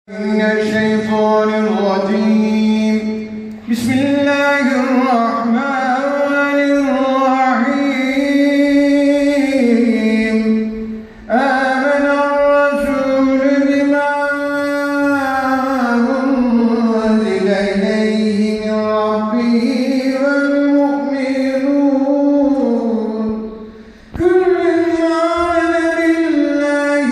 من الشيطان الرجيم. بسم الله الرحمن الرحيم. آمن الرسول بما أنزل إليه من ربه والمؤمنون كل آمن بالله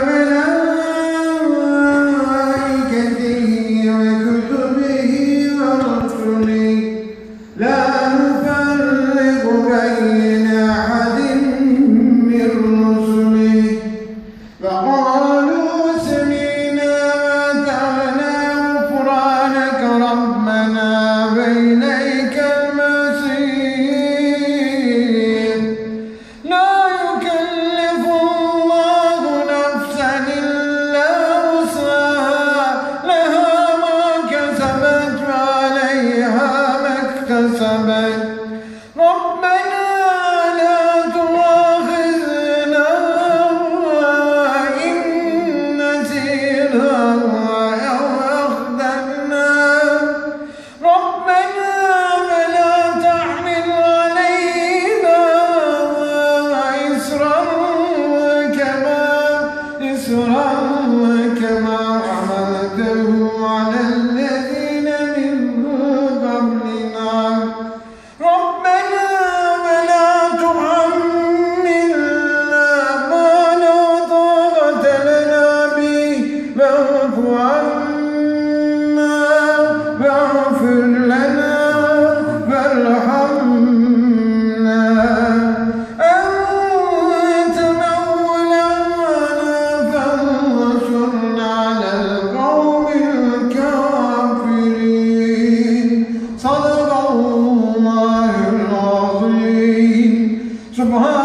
وملائكته وكتبه ورسله لا نفرق بين أحد من رسله فقالوا سمعنا وأطعنا غفرانك ربنا وإليك المصير. لا يكلف الله نفسا إلا وسعها لها ما كسبت وعليها ما اكتسبت. ربنا لا تؤاخذنا إن نسينا أو أخطأنا. ربنا ولا تحمل علينا إصرا كما حملته على الذين من قبلنا. ربنا ولا تحملنا ما لا طاقة لنا به واعف عنا واغفر لنا وارحمنا أنت مولانا فانصرنا على القوم الكافرين. صدق الله العظيم. سبحان